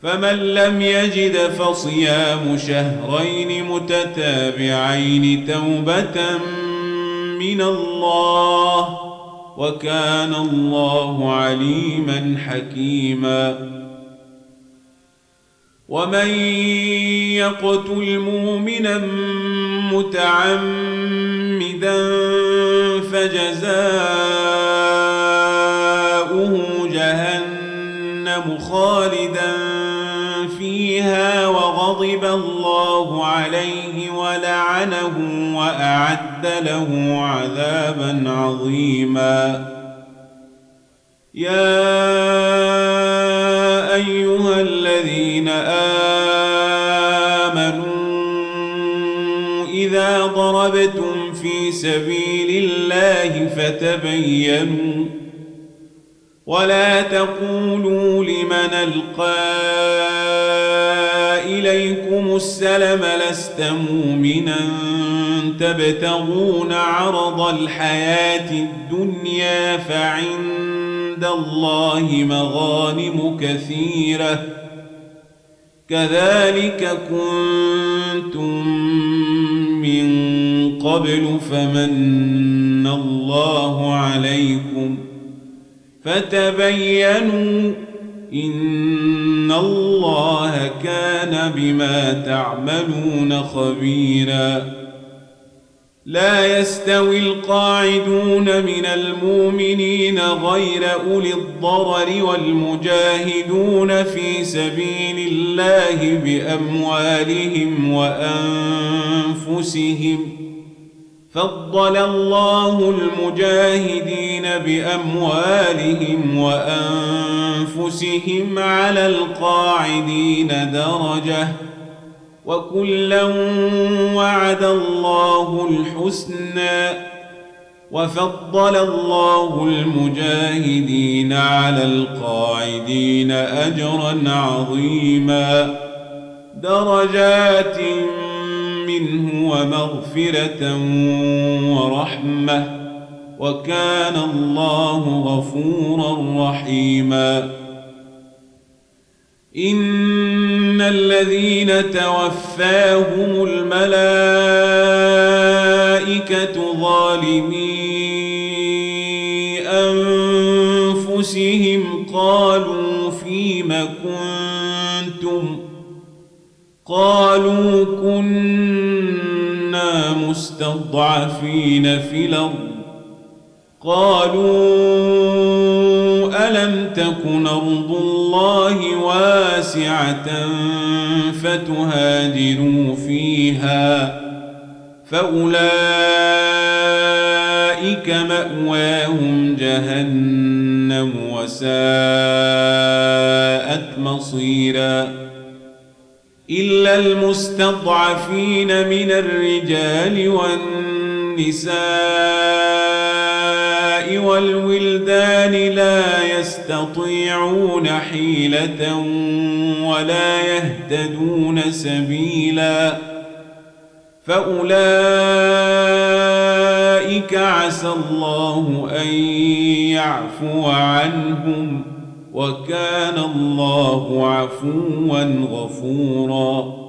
فمن لم يجد فصيام شهرين متتابعين توبة من الله وكان الله عليما حكيما. ومن يقتل مؤمنا متعمدا فجزاؤه جهنم خالدا فيها وغضب الله عليه ولعنه وأعد له عذابا عظيما. يا أيها الذين آمنوا إذا ضربتم في سبيل الله فتبينوا ولا تقولوا لمن ألقى إليكم السلم لست مؤمنا تبتغون عرض الحياة الدنيا فعند الله مغانم كثيرة كذلك كنتم من قبل فمن الله عليكم فتبينوا إن الله كان بما تعملون خبيرا. لا يستوي القاعدون من المؤمنين غير أولي الضرر والمجاهدون في سبيل الله بأموالهم وأنفسهم فضل الله المجاهدين بأموالهم وأنفسهم على القاعدين درجة وكلا وعد الله الحسنى وفضل الله المجاهدين على القاعدين أجرا عظيما درجات منه ومغفرة ورحمة وكان الله غفورا رحيما. إن الذين توفاهم الملائكة ظالمي أنفسهم قالوا فيم كنتم قالوا كنا مستضعفين في الأرض قالوا ألم تكن أرض الله واسعة فتهاجروا فيها فأولئك مأواهم جهنم وساءت مصيرا. إلا المستضعفين من الرجال والنساء والولدان لا يستطيعون حيلة ولا يهتدون سبيلا فأولئك عسى الله أن يعفو عنهم وكان الله عفوا غفورا.